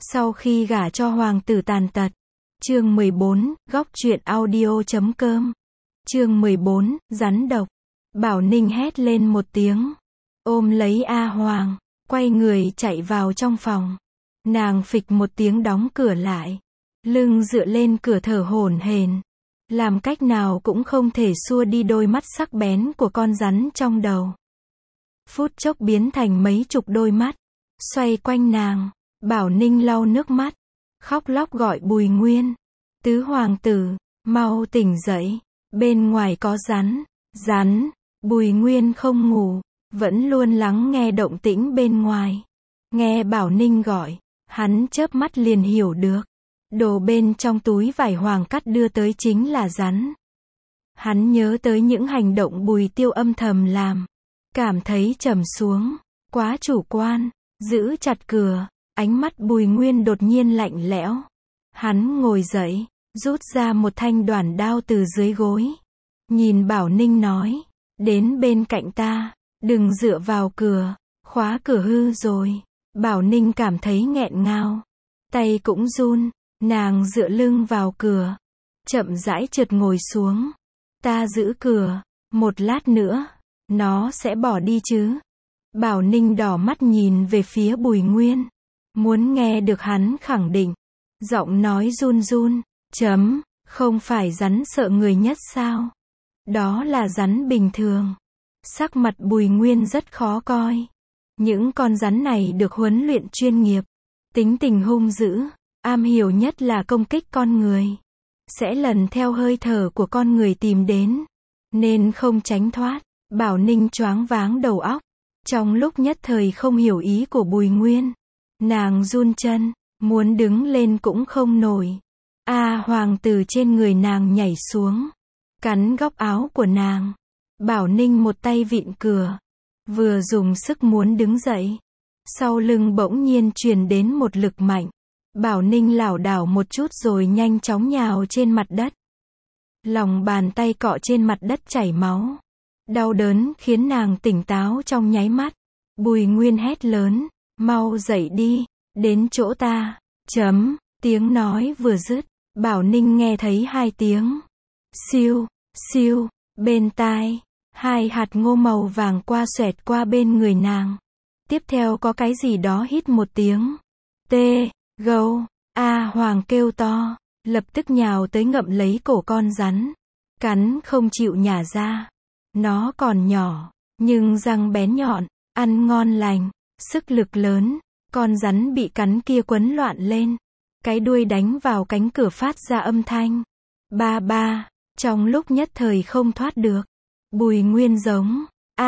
Sau khi gả cho hoàng tử tàn tật. Chương 14, góc truyện audio.com. Chương 14, rắn độc. Bảo Ninh hét lên một tiếng, ôm lấy A Hoàng, quay người chạy vào trong phòng. Nàng phịch một tiếng đóng cửa lại, lưng dựa lên cửa thở hổn hển, làm cách nào cũng không thể xua đi đôi mắt sắc bén của con rắn trong đầu. Phút chốc biến thành mấy chục đôi mắt, xoay quanh nàng. Bảo Ninh lau nước mắt, khóc lóc gọi Bùi Nguyên. Tứ hoàng tử, mau tỉnh dậy, bên ngoài có rắn. Rắn. Bùi Nguyên không ngủ, vẫn luôn lắng nghe động tĩnh bên ngoài. Nghe Bảo Ninh gọi, hắn chớp mắt liền hiểu được. Đồ bên trong túi vải hoàng cắt đưa tới chính là rắn. Hắn nhớ tới những hành động Bùi Tiêu âm thầm làm, cảm thấy trầm xuống, quá chủ quan, giữ chặt cửa. Ánh mắt Bùi Nguyên đột nhiên lạnh lẽo. Hắn ngồi dậy, rút ra một thanh đoản đao từ dưới gối. Nhìn Bảo Ninh nói, đến bên cạnh ta, đừng dựa vào cửa, khóa cửa hư rồi. Bảo Ninh cảm thấy nghẹn ngào, tay cũng run, nàng dựa lưng vào cửa, chậm rãi trượt ngồi xuống. Ta giữ cửa, một lát nữa, nó sẽ bỏ đi chứ. Bảo Ninh đỏ mắt nhìn về phía Bùi Nguyên, muốn nghe được hắn khẳng định. Giọng nói run run, không phải rắn sợ người nhất sao? Đó là rắn bình thường. Sắc mặt Bùi Nguyên rất khó coi. Những con rắn này được huấn luyện chuyên nghiệp, tính tình hung dữ, am hiểu nhất là công kích con người. Sẽ lần theo hơi thở của con người tìm đến, nên không tránh thoát. Bảo Ninh choáng váng đầu óc, trong lúc nhất thời không hiểu ý của Bùi Nguyên. Nàng run chân, muốn đứng lên cũng không nổi. Hoàng từ trên người nàng nhảy xuống, cắn góc áo của nàng. Bảo Ninh một tay vịn cửa, vừa dùng sức muốn đứng dậy, sau lưng bỗng nhiên truyền đến một lực mạnh. Bảo Ninh lảo đảo một chút rồi nhanh chóng nhào trên mặt đất. Lòng bàn tay cọ trên mặt đất chảy máu. Đau đớn khiến nàng tỉnh táo trong nháy mắt. Bùi Nguyên hét lớn, mau dậy đi, đến chỗ ta. Tiếng nói vừa dứt, Bảo Ninh nghe thấy hai tiếng siêu, siêu, bên tai. Hai hạt ngô màu vàng qua xoẹt qua bên người nàng. Tiếp theo có cái gì đó hít một tiếng. Gâu. Hoàng kêu to, lập tức nhào tới ngậm lấy cổ con rắn. Cắn không chịu nhả ra. Nó còn nhỏ, nhưng răng bén nhọn, ăn ngon lành, sức lực lớn. Con rắn bị cắn kia quấn loạn lên. Cái đuôi đánh vào cánh cửa phát ra âm thanh. Ba ba, trong lúc nhất thời không thoát được. Bùi Nguyên giống,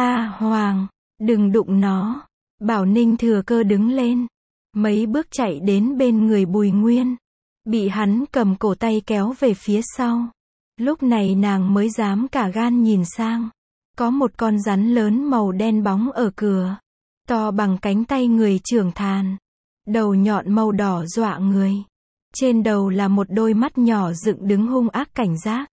Hoàng, đừng đụng nó. Bảo Ninh thừa cơ đứng lên, mấy bước chạy đến bên người Bùi Nguyên. Bị hắn cầm cổ tay kéo về phía sau. Lúc này nàng mới dám cả gan nhìn sang. Có một con rắn lớn màu đen bóng ở cửa, to bằng cánh tay người trưởng thành. Đầu nhọn màu đỏ dọa người. Trên đầu là một đôi mắt nhỏ dựng đứng hung ác cảnh giác.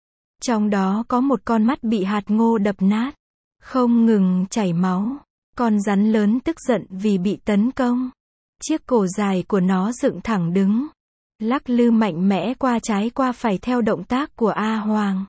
Trong đó có một con mắt bị hạt ngô đập nát, không ngừng chảy máu. Con rắn lớn tức giận vì bị tấn công. Chiếc cổ dài của nó dựng thẳng đứng, lắc lư mạnh mẽ qua trái qua phải theo động tác của Hoàng.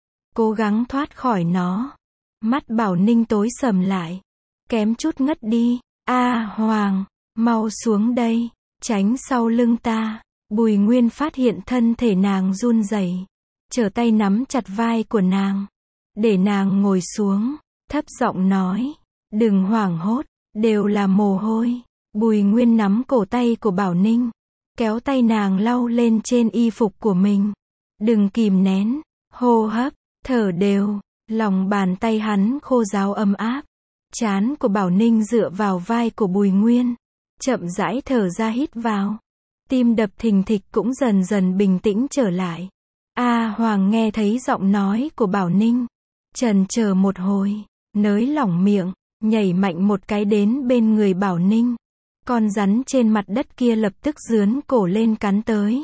Cố gắng thoát khỏi nó. Mắt Bảo Ninh tối sầm lại, kém chút ngất đi. Hoàng, mau xuống đây, tránh sau lưng ta. Bùi Nguyên phát hiện thân thể nàng run rẩy, trở tay nắm chặt vai của nàng, để nàng ngồi xuống, thấp giọng nói, đừng hoảng hốt, đều là mồ hôi. Bùi Nguyên nắm cổ tay của Bảo Ninh, kéo tay nàng lau lên trên y phục của mình. Đừng kìm nén, hô hấp, thở đều. Lòng bàn tay hắn khô ráo ấm áp. Trán của Bảo Ninh dựa vào vai của Bùi Nguyên, chậm rãi thở ra hít vào. Tim đập thình thịch cũng dần dần bình tĩnh trở lại. Hoàng nghe thấy giọng nói của Bảo Ninh, chần chờ một hồi, nới lỏng miệng, nhảy mạnh một cái đến bên người Bảo Ninh. Con rắn trên mặt đất kia lập tức giướn cổ lên cắn tới.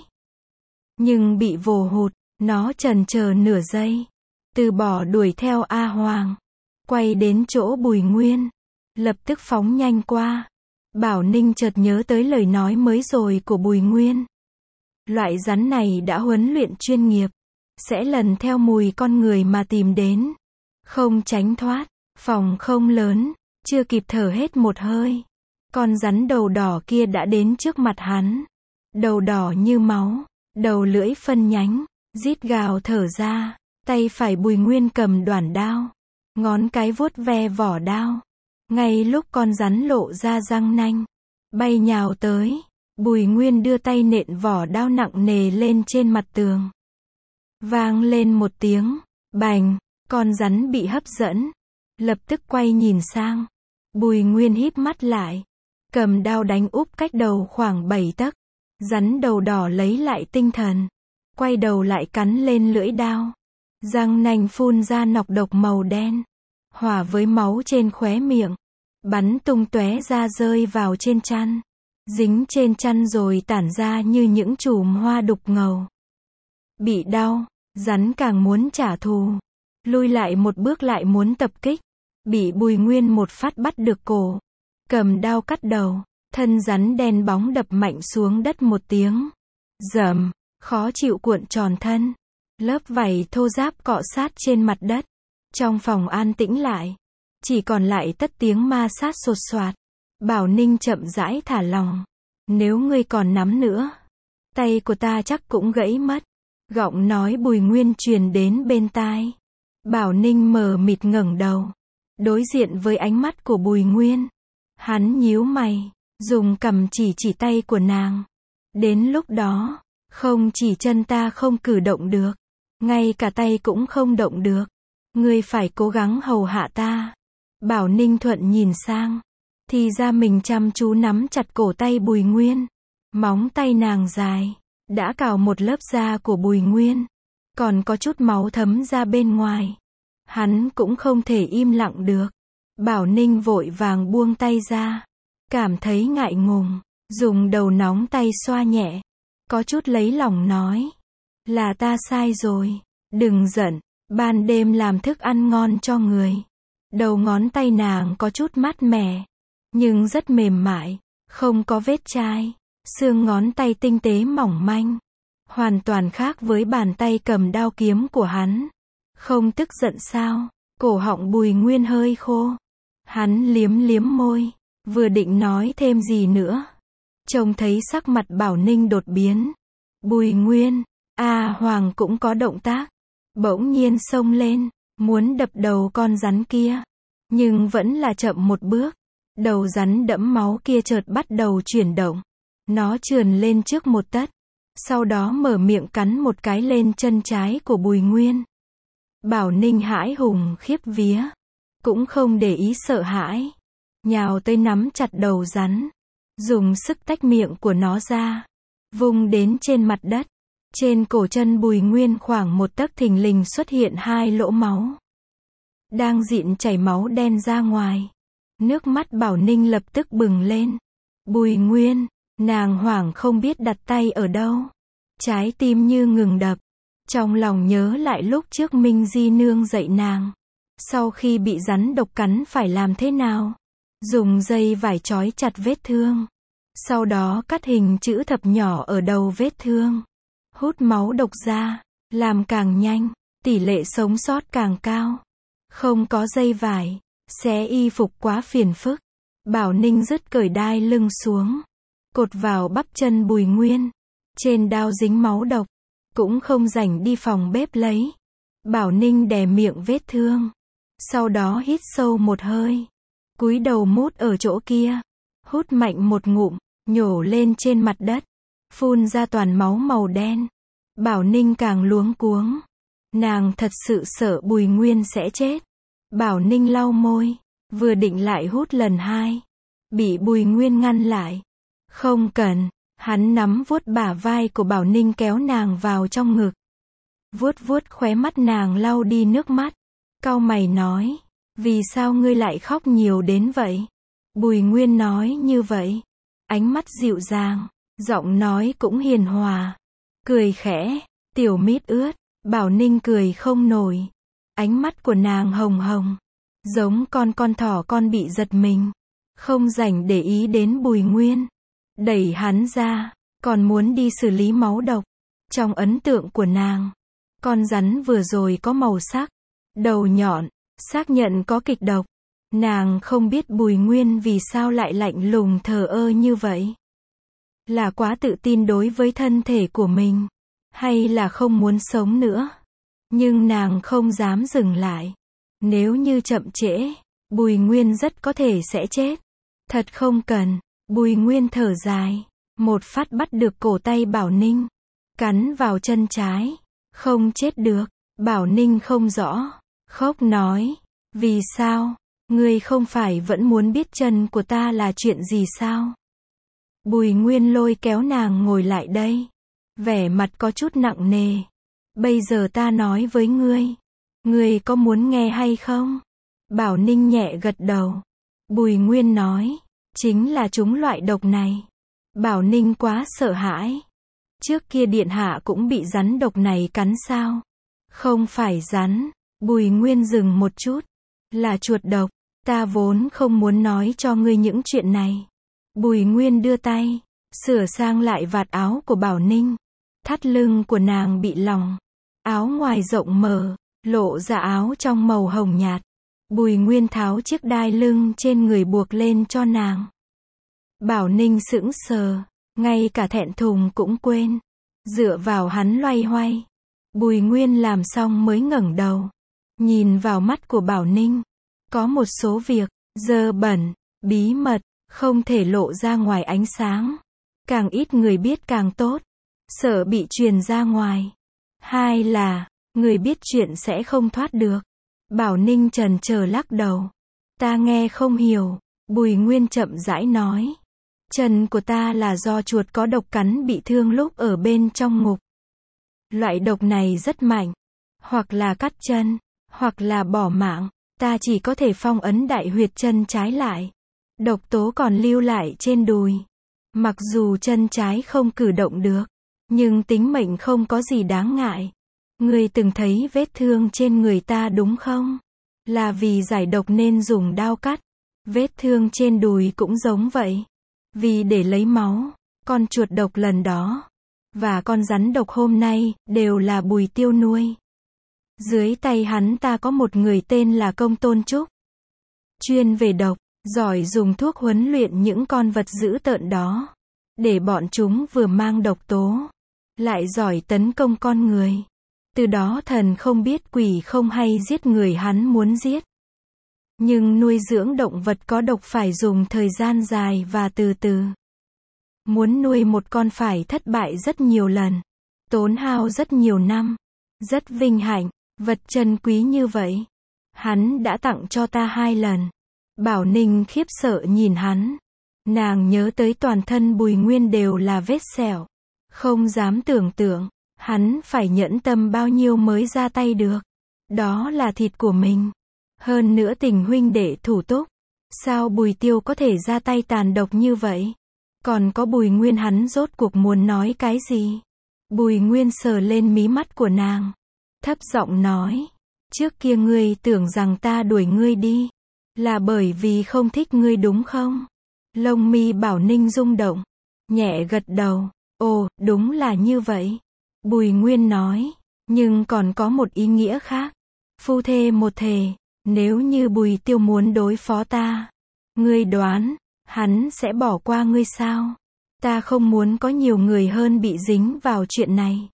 Nhưng bị vồ hụt, nó chần chờ nửa giây, từ bỏ đuổi theo Hoàng, quay đến chỗ Bùi Nguyên, lập tức phóng nhanh qua. Bảo Ninh chợt nhớ tới lời nói mới rồi của Bùi Nguyên. Loại rắn này đã huấn luyện chuyên nghiệp, sẽ lần theo mùi con người mà tìm đến, không tránh thoát. Phòng không lớn, chưa kịp thở hết một hơi, con rắn đầu đỏ kia đã đến trước mặt hắn. Đầu đỏ như máu, đầu lưỡi phân nhánh, rít gào thở ra, tay phải Bùi Nguyên cầm đoản đao, ngón cái vuốt ve vỏ đao. Ngay lúc con rắn lộ ra răng nanh, bay nhào tới, Bùi Nguyên đưa tay nện vỏ đao nặng nề lên trên mặt tường. Vang lên một tiếng, bành, con rắn bị hấp dẫn, lập tức quay nhìn sang. Bùi Nguyên híp mắt lại, cầm đao đánh úp cách đầu khoảng 7 tấc. Rắn đầu đỏ lấy lại tinh thần, quay đầu lại cắn lên lưỡi đao. Răng nanh phun ra nọc độc màu đen, hòa với máu trên khóe miệng, bắn tung tóe ra rơi vào trên chăn, dính trên chăn rồi tản ra như những chùm hoa đục ngầu. Bị đau, rắn càng muốn trả thù, lui lại một bước lại muốn tập kích, bị Bùi Nguyên một phát bắt được cổ, cầm đao cắt đầu, thân rắn đen bóng đập mạnh xuống đất một tiếng. Rầm, khó chịu cuộn tròn thân, lớp vảy thô ráp cọ sát trên mặt đất. Trong phòng an tĩnh lại, chỉ còn lại tất tiếng ma sát sột soạt. Bảo Ninh chậm rãi thả lỏng. Nếu ngươi còn nắm nữa, tay của ta chắc cũng gãy mất. Giọng nói Bùi Nguyên truyền đến bên tai. Bảo Ninh mờ mịt ngẩng đầu, đối diện với ánh mắt của Bùi Nguyên. Hắn nhíu mày, dùng cằm chỉ tay của nàng. Đến lúc đó, không chỉ chân ta không cử động được, ngay cả tay cũng không động được. Ngươi phải cố gắng hầu hạ ta. Bảo Ninh thuận nhìn sang, thì ra mình chăm chú nắm chặt cổ tay Bùi Nguyên. Móng tay nàng dài, đã cào một lớp da của Bùi Nguyên, còn có chút máu thấm ra bên ngoài. Hắn cũng không thể im lặng được. Bảo Ninh vội vàng buông tay ra, cảm thấy ngại ngùng, dùng đầu nóng tay xoa nhẹ, có chút lấy lòng nói, là ta sai rồi, đừng giận, ban đêm làm thức ăn ngon cho người. Đầu ngón tay nàng có chút mát mẻ, nhưng rất mềm mại, không có vết chai, xương ngón tay tinh tế mỏng manh, hoàn toàn khác với bàn tay cầm đao kiếm của hắn. Không tức giận sao? Cổ họng Bùi Nguyên hơi khô. Hắn liếm liếm môi, vừa định nói thêm gì nữa, trông thấy sắc mặt Bảo Ninh đột biến. Bùi Nguyên, Hoàng cũng có động tác, bỗng nhiên xông lên, muốn đập đầu con rắn kia, nhưng vẫn là chậm một bước. Đầu rắn đẫm máu kia chợt bắt đầu chuyển động, nó trườn lên trước một tấc, sau đó mở miệng cắn một cái lên chân trái của Bùi Nguyên. Bảo Ninh hãi hùng khiếp vía, cũng không để ý sợ hãi, nhào tới nắm chặt đầu rắn, dùng sức tách miệng của nó ra, vung đến trên mặt đất. Trên cổ chân Bùi Nguyên khoảng một tấc thình lình xuất hiện 2 lỗ máu, đang dịn chảy máu đen ra ngoài. Nước mắt Bảo Ninh lập tức bừng lên. Bùi Nguyên, nàng hoảng không biết đặt tay ở đâu, trái tim như ngừng đập. Trong lòng nhớ lại lúc trước Minh Di Nương dạy nàng, sau khi bị rắn độc cắn phải làm thế nào. Dùng dây vải trói chặt vết thương, sau đó cắt hình chữ thập nhỏ ở đầu vết thương, hút máu độc ra, làm càng nhanh, tỷ lệ sống sót càng cao. Không có dây vải, xé y phục quá phiền phức. Bảo Ninh dứt cởi đai lưng xuống, cột vào bắp chân Bùi Nguyên. Trên đao dính máu độc, cũng không rảnh đi phòng bếp lấy. Bảo Ninh đè miệng vết thương, sau đó hít sâu một hơi, cúi đầu mút ở chỗ kia, hút mạnh một ngụm, nhổ lên trên mặt đất, phun ra toàn máu màu đen. Bảo Ninh càng luống cuống, nàng thật sự sợ Bùi Nguyên sẽ chết. Bảo Ninh lau môi, vừa định lại hút lần 2, bị Bùi Nguyên ngăn lại. Không cần. Hắn nắm vuốt bả vai của Bảo Ninh kéo nàng vào trong ngực, vuốt vuốt khóe mắt nàng lau đi nước mắt, cau mày nói, vì sao ngươi lại khóc nhiều đến vậy? Bùi Nguyên nói như vậy, ánh mắt dịu dàng, giọng nói cũng hiền hòa, cười khẽ, tiểu mít ướt. Bảo Ninh cười không nổi, ánh mắt của nàng hồng hồng, giống con thỏ con bị giật mình. không rảnh để ý đến Bùi Nguyên. Đẩy hắn ra, còn muốn đi xử lý máu độc. Trong ấn tượng của nàng, con rắn vừa rồi có màu sắc, đầu nhọn, xác nhận có kịch độc. Nàng không biết Bùi Nguyên vì sao lại lạnh lùng thờ ơ như vậy. Là quá tự tin đối với thân thể của mình, hay là không muốn sống nữa. Nhưng nàng không dám dừng lại. Nếu như chậm trễ, Bùi Nguyên rất có thể sẽ chết. Thật không cần. Bùi Nguyên thở dài, một phát bắt được cổ tay Bảo Ninh, cắn vào chân trái. Không chết được. Bảo Ninh không rõ, khóc nói, vì sao? Ngươi không phải vẫn muốn biết chân của ta là chuyện gì sao? Bùi Nguyên lôi kéo nàng ngồi lại đây, vẻ mặt có chút nặng nề. Bây giờ ta nói với ngươi có muốn nghe hay không? Bảo Ninh nhẹ gật đầu. Bùi Nguyên nói, chính là chúng loại độc này. Bảo Ninh quá sợ hãi. Trước kia điện hạ cũng bị rắn độc này cắn sao? Không phải rắn. Bùi Nguyên dừng một chút. Là chuột độc. Ta vốn không muốn nói cho ngươi những chuyện này. Bùi Nguyên đưa tay, sửa sang lại vạt áo của Bảo Ninh. Thắt lưng của nàng bị lỏng. Áo ngoài rộng mở, lộ ra áo trong màu hồng nhạt. Bùi Nguyên tháo chiếc đai lưng trên người buộc lên cho nàng. Bảo Ninh sững sờ, ngay cả thẹn thùng cũng quên. Dựa vào hắn loay hoay. Bùi Nguyên làm xong mới ngẩng đầu. Nhìn vào mắt của Bảo Ninh. Có một số việc, dơ bẩn, bí mật, không thể lộ ra ngoài ánh sáng. Càng ít người biết càng tốt. Sợ bị truyền ra ngoài. Hai là, người biết chuyện sẽ không thoát được. Bảo Ninh chần chờ lắc đầu. Ta nghe không hiểu. Bùi Nguyên chậm rãi nói. Chân của ta là do chuột có độc cắn bị thương lúc ở bên trong ngục. Loại độc này rất mạnh. Hoặc là cắt chân, hoặc là bỏ mạng. Ta chỉ có thể phong ấn đại huyệt chân trái lại. Độc tố còn lưu lại trên đùi. Mặc dù chân trái không cử động được, nhưng tính mệnh không có gì đáng ngại. Ngươi từng thấy vết thương trên người ta đúng không? Là vì giải độc nên dùng đao cắt. Vết thương trên đùi cũng giống vậy. Vì để lấy máu. Con chuột độc lần đó và con rắn độc hôm nay đều là Bùi Tiêu nuôi. Dưới tay hắn ta có một người tên là Công Tôn Trúc. Chuyên về độc, giỏi dùng thuốc huấn luyện những con vật dữ tợn đó. Để bọn chúng vừa mang độc tố, lại giỏi tấn công con người. Từ đó thần không biết quỷ không hay giết người hắn muốn giết. Nhưng nuôi dưỡng động vật có độc phải dùng thời gian dài và từ từ. Muốn nuôi một con phải thất bại rất nhiều lần. Tốn hao rất nhiều năm. Rất vinh hạnh. Vật chân quý như vậy. Hắn đã tặng cho ta 2 lần. Bảo Ninh khiếp sợ nhìn hắn. Nàng nhớ tới toàn thân Bùi Nguyên đều là vết sẹo. Không dám tưởng tượng. Hắn phải nhẫn tâm bao nhiêu mới ra tay được. Đó là thịt của mình. Hơn nữa tình huynh đệ thủ túc. Sao Bùi Tiêu có thể ra tay tàn độc như vậy? Còn có Bùi Nguyên hắn rốt cuộc muốn nói cái gì? Bùi Nguyên sờ lên mí mắt của nàng. Thấp giọng nói. Trước kia ngươi tưởng rằng ta đuổi ngươi đi. Là bởi vì không thích ngươi đúng không? Lông mi Bảo Ninh rung động. Nhẹ gật đầu. Ồ, đúng là như vậy. Bùi Nguyên nói. Nhưng còn có một ý nghĩa khác. Phu thê một thể. Nếu như Bùi Tiêu muốn đối phó ta. Ngươi đoán, hắn sẽ bỏ qua ngươi sao? Ta không muốn có nhiều người hơn bị dính vào chuyện này.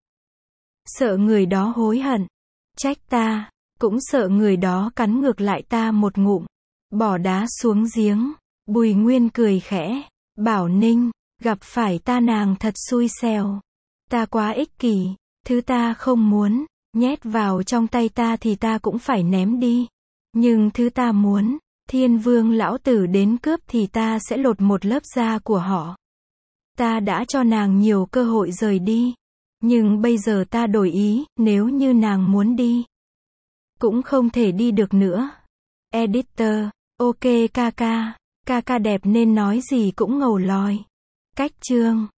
Sợ người đó hối hận. Trách ta. Cũng sợ người đó cắn ngược lại ta một ngụm. Bỏ đá xuống giếng. Bùi Nguyên cười khẽ. Bảo Ninh, gặp phải ta nàng thật xui xẻo. Ta quá ích kỷ. Thứ ta không muốn, nhét vào trong tay ta thì ta cũng phải ném đi. Nhưng thứ ta muốn, Thiên Vương lão tử đến cướp thì ta sẽ lột một lớp da của họ. Ta đã cho nàng nhiều cơ hội rời đi. Nhưng bây giờ ta đổi ý, nếu như nàng muốn đi, cũng không thể đi được nữa. Editor, ok ca ca đẹp nên nói gì cũng ngầu lòi. Cách chương